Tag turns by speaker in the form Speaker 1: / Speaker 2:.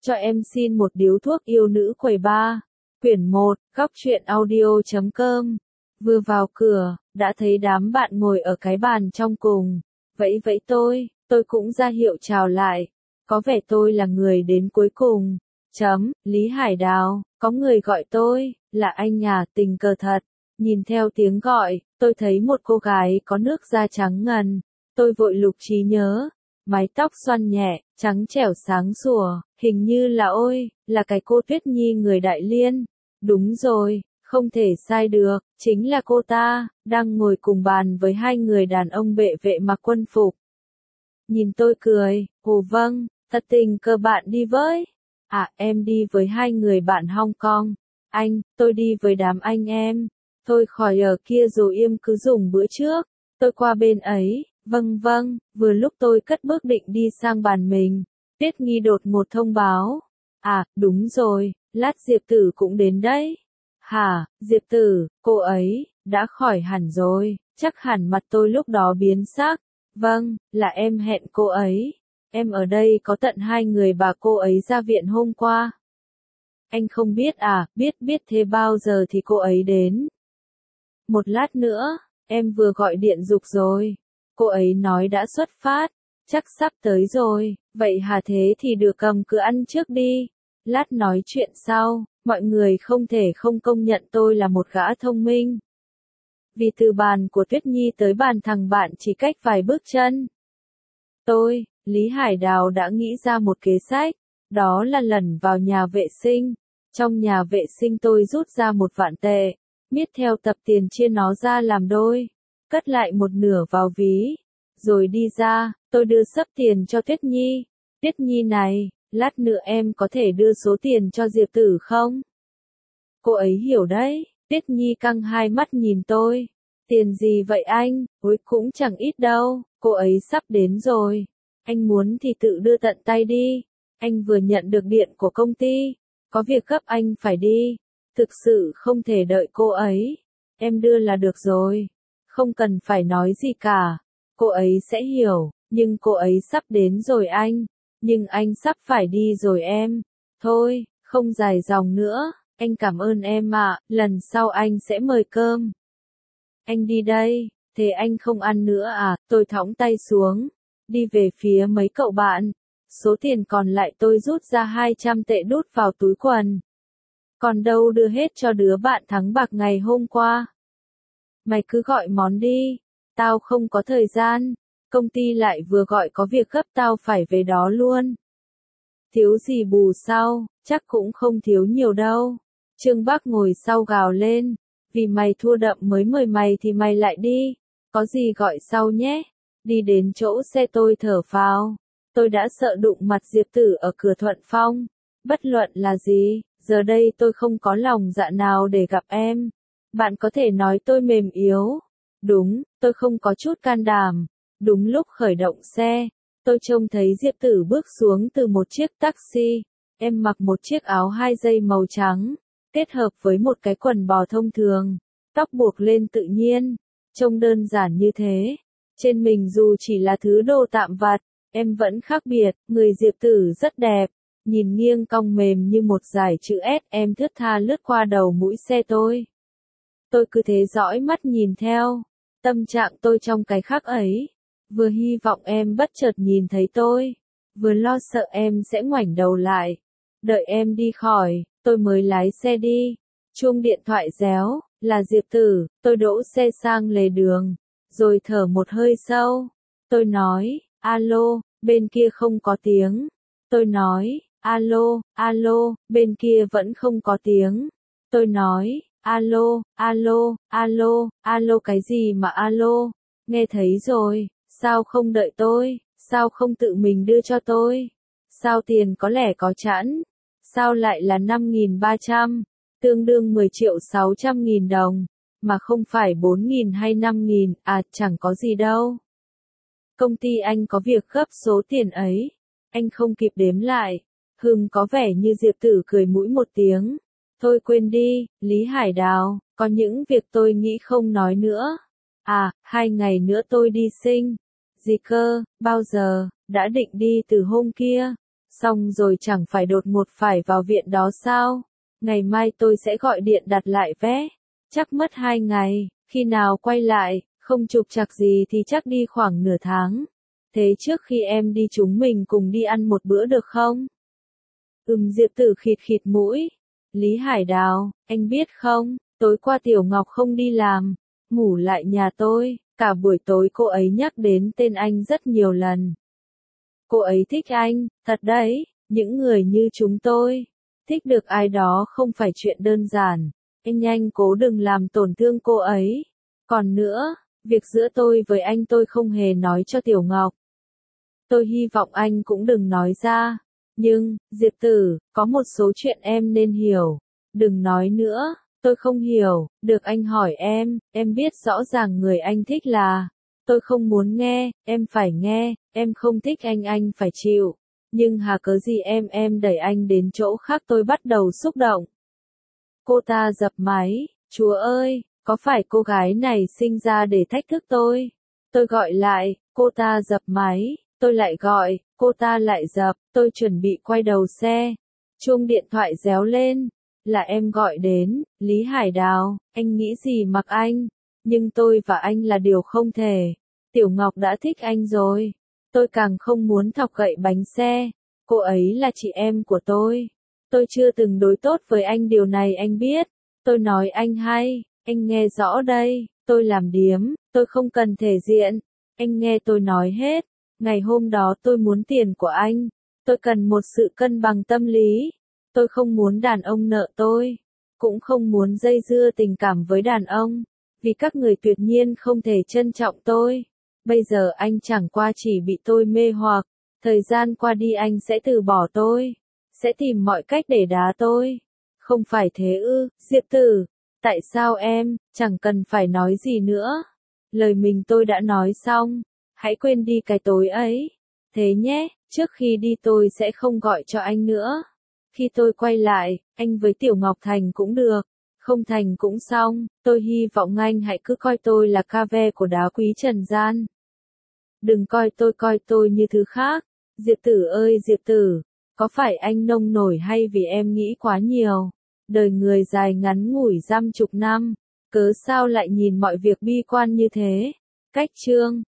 Speaker 1: Cho em xin một điếu thuốc yêu nữ quầy ba. Quyển 1, góc truyện audio.com. Vừa vào cửa, đã thấy đám bạn ngồi ở cái bàn trong cùng. Vẫy vẫy tôi cũng ra hiệu chào lại. Có vẻ tôi là người đến cuối cùng. Lý Hải Đào, có người gọi tôi, là anh à, tình cờ thật. Nhìn theo tiếng gọi, tôi thấy một cô gái có nước da trắng ngần. Tôi vội lục trí nhớ. Mái tóc xoăn nhẹ, trắng trẻo sáng sủa, hình như là cái cô Tuyết Nhi người Đại Liên. Đúng rồi, không thể sai được, chính là cô ta, đang ngồi cùng bàn với hai người đàn ông bệ vệ mặc quân phục. Nhìn tôi cười, vâng, thật tình cờ bạn đi với. À, em đi với hai người bạn Hong Kong. Anh, tôi đi với đám anh em. Thôi khỏi ở kia rồi im cứ dùng bữa trước. Tôi qua bên ấy. Vâng, vừa lúc tôi cất bước định đi sang bàn mình, Tiết Nghi đột ngột thông báo. À, đúng rồi, lát Diệp Tử cũng đến đấy. Hả, Diệp Tử, cô ấy, đã khỏi hẳn rồi, chắc hẳn mặt tôi lúc đó biến sắc. Vâng, là em hẹn cô ấy. Em ở đây có tận 2 người bà cô ấy ra viện hôm qua. Anh không biết à, biết thế bao giờ thì cô ấy đến. Một lát nữa, em vừa gọi điện giục rồi. Cô ấy nói đã xuất phát, chắc sắp tới rồi, vậy hả thế thì được cứ ăn trước đi, lát nói chuyện sau, mọi người không thể không công nhận tôi là một gã thông minh. Vì từ bàn của Tuyết Nhi tới bàn thằng bạn chỉ cách vài bước chân. Lý Hải Đào đã nghĩ ra một kế sách, đó là lẩn vào nhà vệ sinh. Trong nhà vệ sinh tôi rút ra 1 vạn tệ, miết theo tập tiền chia nó ra làm đôi. Cất lại 1/2 vào ví, rồi đi ra, tôi đưa xấp tiền cho Tuyết Nhi. Tuyết Nhi này, lát nữa em có thể đưa số tiền cho Diệp Tử không? Cô ấy hiểu đấy, Tuyết Nhi căng hai mắt nhìn tôi. Tiền gì vậy anh, cũng chẳng ít đâu, cô ấy sắp đến rồi. Anh muốn thì tự đưa tận tay đi, anh vừa nhận được điện của công ty, có việc gấp anh phải đi. Thực sự không thể đợi cô ấy, em đưa là được rồi. Không cần phải nói gì cả, cô ấy sẽ hiểu, nhưng cô ấy sắp đến rồi anh, nhưng anh sắp phải đi rồi em. Thôi, không dài dòng nữa, anh cảm ơn em ạ, lần sau anh sẽ mời cơm. Anh đi đây, thế anh không ăn nữa à, tôi thõng tay xuống, đi về phía mấy cậu bạn. Số tiền còn lại tôi rút ra 200 tệ đút vào túi quần. Còn đâu đưa hết cho đứa bạn thắng bạc ngày hôm qua. Mày cứ gọi món đi, tao không có thời gian, công ty lại vừa gọi có việc gấp tao phải về đó luôn. Thiếu gì bù sau, chắc cũng không thiếu nhiều đâu. Trương Bắc ngồi sau gào lên, vì mày thua đậm mới mời mày thì mày lại đi, có gì gọi sau nhé. Đi đến chỗ xe tôi thở phào, tôi đã sợ đụng mặt Diệp Tử ở cửa Thuận Phong. Bất luận là gì, giờ đây tôi không có lòng dạ nào để gặp em. Bạn có thể nói tôi mềm yếu. Đúng, tôi không có chút can đảm. Đúng lúc khởi động xe, tôi trông thấy Diệp Tử bước xuống từ một chiếc taxi. Em mặc một chiếc áo 2 dây màu trắng, kết hợp với một cái quần bò thông thường, tóc buộc lên tự nhiên, trông đơn giản như thế. Trên mình dù chỉ là thứ đồ tạm vặt, em vẫn khác biệt. Người Diệp Tử rất đẹp, nhìn nghiêng cong mềm như một dải chữ S. Em thướt tha lướt qua đầu mũi xe tôi. Tôi cứ thế dõi mắt nhìn theo, tâm trạng tôi trong cái khắc ấy, vừa hy vọng em bất chợt nhìn thấy tôi, vừa lo sợ em sẽ ngoảnh đầu lại. Đợi em đi khỏi, tôi mới lái xe đi. Chuông điện thoại réo, là Diệp Tử. Tôi đỗ xe sang lề đường, rồi thở một hơi sâu. Tôi nói, alo, bên kia không có tiếng. Tôi nói, alo, bên kia vẫn không có tiếng. Tôi nói, alo, cái gì mà alo, nghe thấy rồi, sao không đợi tôi, sao không tự mình đưa cho tôi, sao tiền có lẽ có chẵn, sao lại là 5.300, tương đương 10.600.000 đồng, mà không phải 4.000 hay 5.000, à chẳng có gì đâu. Công ty anh có việc gấp số tiền ấy, anh không kịp đếm lại. Có vẻ như Diệp Tử cười mũi một tiếng. Thôi quên đi, Lý Hải Đào, có những việc tôi nghĩ không nói nữa. À, 2 ngày nữa tôi đi sinh. Gì cơ, bao giờ, đã định đi từ hôm kia. Xong rồi chẳng phải đột ngột phải vào viện đó sao? Ngày mai tôi sẽ gọi điện đặt lại vé. Chắc mất 2 ngày, khi nào quay lại, không trục trặc gì thì chắc đi khoảng nửa tháng. Thế trước khi em đi chúng mình cùng đi ăn một bữa được không? Diệp Tử khịt khịt mũi. Lý Hải Đào, anh biết không, tối qua Tiểu Ngọc không đi làm, ngủ lại nhà tôi, cả buổi tối cô ấy nhắc đến tên anh rất nhiều lần. Cô ấy thích anh, thật đấy, những người như chúng tôi, thích được ai đó không phải chuyện đơn giản, anh nhanh cố đừng làm tổn thương cô ấy. Còn nữa, việc giữa tôi với anh tôi không hề nói cho Tiểu Ngọc. Tôi hy vọng anh cũng đừng nói ra. Nhưng, Diệp Tử, có một số chuyện em nên hiểu. Đừng nói nữa, tôi không hiểu, được anh hỏi em biết rõ ràng người anh thích là. Tôi không muốn nghe, em phải nghe, em không thích anh phải chịu. Nhưng hà cớ gì em đẩy anh đến chỗ khác tôi bắt đầu xúc động. Cô ta dập máy, Chúa ơi, có phải cô gái này sinh ra để thách thức tôi? Tôi gọi lại, cô ta dập máy, tôi lại gọi, cô ta lại dập, tôi chuẩn bị quay đầu xe. Chuông điện thoại réo lên, là em gọi đến, Lý Hải Đào, anh nghĩ gì mặc anh, nhưng tôi và anh là điều không thể. Tiểu Ngọc đã thích anh rồi, tôi càng không muốn thọc gậy bánh xe, cô ấy là chị em của tôi. Tôi chưa từng đối tốt với anh, điều này anh biết. Tôi nói anh hay, anh nghe rõ đây, tôi làm điếm, tôi không cần thể diện. Anh nghe tôi nói hết. Ngày hôm đó tôi muốn tiền của anh. Tôi cần một sự cân bằng tâm lý. Tôi không muốn đàn ông nợ tôi. Cũng không muốn dây dưa tình cảm với đàn ông. Vì các người tuyệt nhiên không thể trân trọng tôi. Bây giờ anh chẳng qua chỉ bị tôi mê hoặc. Thời gian qua đi anh sẽ từ bỏ tôi. Sẽ tìm mọi cách để đá tôi. Không phải thế ư, Diệp Tử. Tại sao em, chẳng cần phải nói gì nữa. Lời mình tôi đã nói xong. Hãy quên đi cái tối ấy. Thế nhé, trước khi đi tôi sẽ không gọi cho anh nữa. Khi tôi quay lại, anh với Tiểu Ngọc thành cũng được. Không thành cũng xong, tôi hy vọng anh hãy cứ coi tôi là ca ve của đá quý trần gian. Đừng coi tôi như thứ khác. Diệp Tử ơi Diệp Tử, có phải anh nông nổi hay vì em nghĩ quá nhiều? Đời người dài ngắn ngủi dăm chục năm, cớ sao lại nhìn mọi việc bi quan như thế? Cách chương